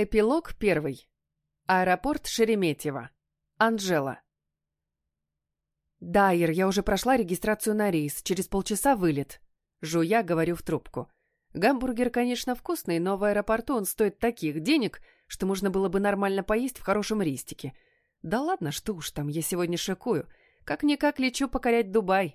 Эпилог 1. Аэропорт Шереметьево. Анжела. «Да, Ир, я уже прошла регистрацию на рейс. Через полчаса вылет». Жуя, говорю в трубку. Гамбургер, конечно, вкусный, но в аэропорту он стоит таких денег, что можно было бы нормально поесть в хорошем ристике. Да ладно, что уж там, я сегодня шикую. Как-никак лечу покорять Дубай.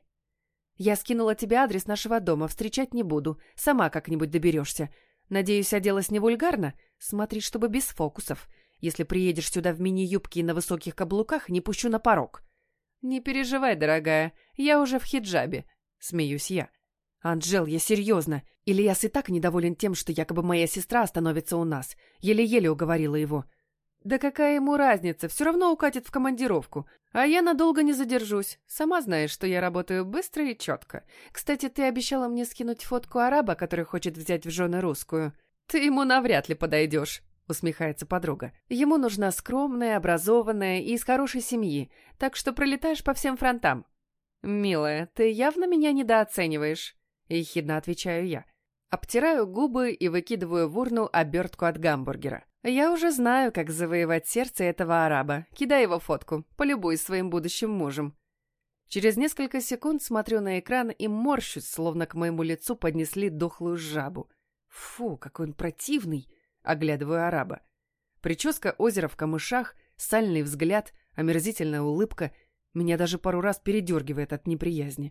Я скинула тебе адрес нашего дома, встречать не буду. Сама как-нибудь доберешься. Надеюсь, оделась не вульгарно? Смотри, чтобы без фокусов. Если приедешь сюда в мини-юбке и на высоких каблуках, не пущу на порог. Не переживай, дорогая, я уже в хиджабе. Смеюсь я. Анжел, я серьезно. Ильяс и так недоволен тем, что якобы моя сестра остановится у нас. Еле-еле уговорила его. Да какая ему разница, все равно укатит в командировку. А я надолго не задержусь. Сама знаешь, что я работаю быстро и четко. Кстати, ты обещала мне скинуть фотку араба, который хочет взять в жены русскую. Ты ему навряд ли подойдешь, усмехается подруга. Ему нужна скромная, образованная и из хорошей семьи, так что пролетаешь по всем фронтам. Милая, ты явно меня недооцениваешь, ехидно отвечаю я. Обтираю губы и выкидываю в урну обертку от гамбургера. Я уже знаю, как завоевать сердце этого араба. Кидай его фотку, полюбуй своим будущим мужем. Через несколько секунд смотрю на экран и морщусь, словно к моему лицу поднесли дохлую жабу. Фу, какой он противный, оглядываю араба. Прическа озера в камышах, сальный взгляд, омерзительная улыбка. Меня даже пару раз передергивает от неприязни.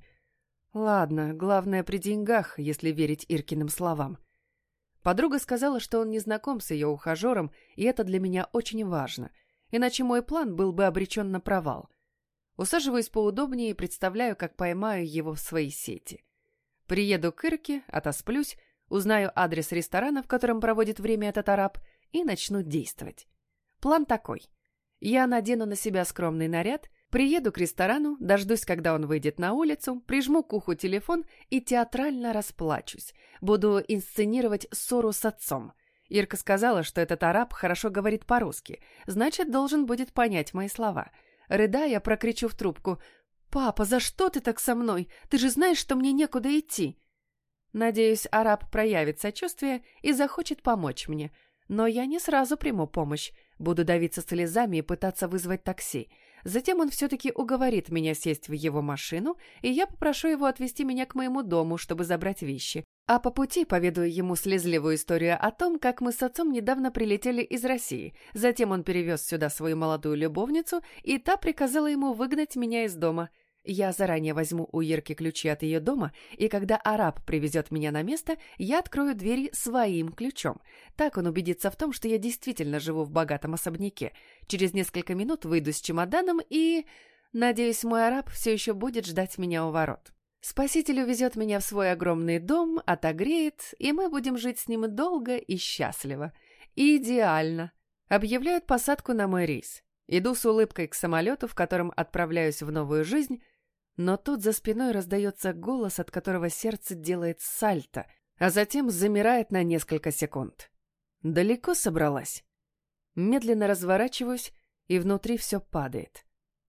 Ладно, главное при деньгах, если верить Иркиным словам. Подруга сказала, что он не знаком с ее ухажером, и это для меня очень важно, иначе мой план был бы обречен на провал. Усаживаюсь поудобнее и представляю, как поймаю его в свои сети. Приеду к Ирке, отосплюсь, узнаю адрес ресторана, в котором проводит время этот араб, и начну действовать. План такой. Я надену на себя скромный наряд, приеду к ресторану, дождусь, когда он выйдет на улицу, прижму к уху телефон и театрально расплачусь. Буду инсценировать ссору с отцом. Ирка сказала, что этот араб хорошо говорит по-русски, значит, должен будет понять мои слова. Рыдая, прокричу в трубку: «Папа, за что ты так со мной? Ты же знаешь, что мне некуда идти». Надеюсь, араб проявит сочувствие и захочет помочь мне. Но я не сразу приму помощь. Буду давиться слезами и пытаться вызвать такси. Затем он все-таки уговорит меня сесть в его машину, и я попрошу его отвезти меня к моему дому, чтобы забрать вещи. А по пути поведаю ему слезливую историю о том, как мы с отцом недавно прилетели из России. Затем он перевез сюда свою молодую любовницу, и та приказала ему выгнать меня из дома. Я заранее возьму у Ирки ключи от ее дома, и когда араб привезет меня на место, я открою двери своим ключом. Так он убедится в том, что я действительно живу в богатом особняке. Через несколько минут выйду с чемоданом и... Надеюсь, мой араб все еще будет ждать меня у ворот. Спаситель увезет меня в свой огромный дом, отогреет, и мы будем жить с ним долго и счастливо. Идеально. Объявляют посадку на мой рейс. Иду с улыбкой к самолету, в котором отправляюсь в новую жизнь, но тут за спиной раздается голос, от которого сердце делает сальто, а затем замирает на несколько секунд. Далеко собралась? Медленно разворачиваюсь, и внутри все падает.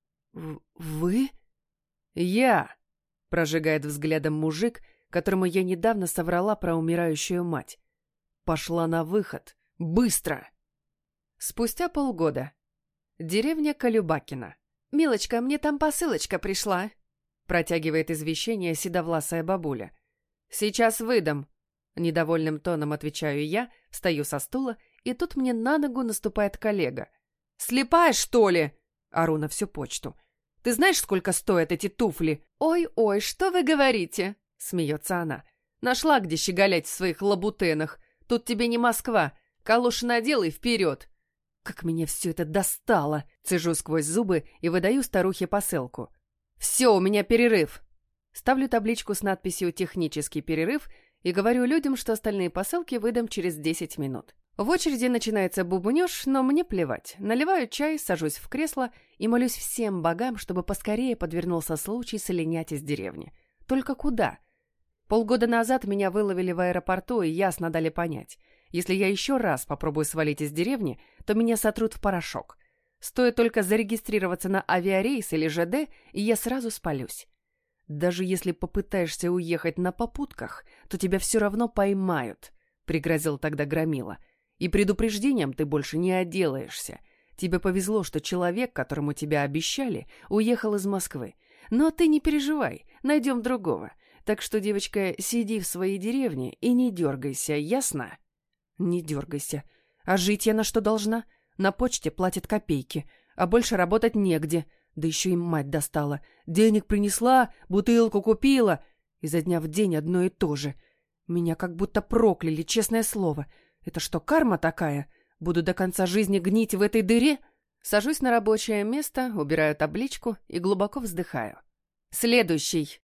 «Вы?» «Я!» — прожигает взглядом мужик, которому я недавно соврала про умирающую мать. «Пошла на выход! Быстро!» Спустя полгода. Деревня Колюбакино. «Милочка, мне там посылочка пришла», — протягивает извещение седовласая бабуля. «Сейчас выдам», — недовольным тоном отвечаю я, встаю со стула, и тут мне на ногу наступает коллега. «Слепая, что ли?» — ору на всю почту. «Ты знаешь, сколько стоят эти туфли?» «Ой-ой, что вы говорите?» — смеется она. «Нашла, где щеголять в своих лабутенах. Тут тебе не Москва. Калоши надел и вперед!» Как меня все это достало! Цежу сквозь зубы и выдаю старухе посылку. «Все, у меня перерыв!» Ставлю табличку с надписью «Технический перерыв» и говорю людям, что остальные посылки выдам через 10 минут. В очереди начинается бубнёж, но мне плевать. Наливаю чай, сажусь в кресло и молюсь всем богам, чтобы поскорее подвернулся случай слинять из деревни. Только куда? Полгода назад меня выловили в аэропорту и ясно дали понять. Если я еще раз попробую свалить из деревни, то меня сотрут в порошок. Стоит только зарегистрироваться на авиарейс или ЖД, и я сразу спалюсь. Даже если попытаешься уехать на попутках, то тебя все равно поймают, — пригрозил тогда Громила. И предупреждением ты больше не отделаешься. Тебе повезло, что человек, которому тебя обещали, уехал из Москвы. Но ты не переживай, найдем другого. Так что, девочка, сиди в своей деревне и не дергайся, ясно? Не дергайся. А жить я на что должна? На почте платят копейки, а больше работать негде. Да еще и мать достала. Денег принесла, бутылку купила. Изо дня в день одно и то же. Меня как будто прокляли, честное слово. Это что, карма такая? Буду до конца жизни гнить в этой дыре? Сажусь на рабочее место, убираю табличку и глубоко вздыхаю. Следующий.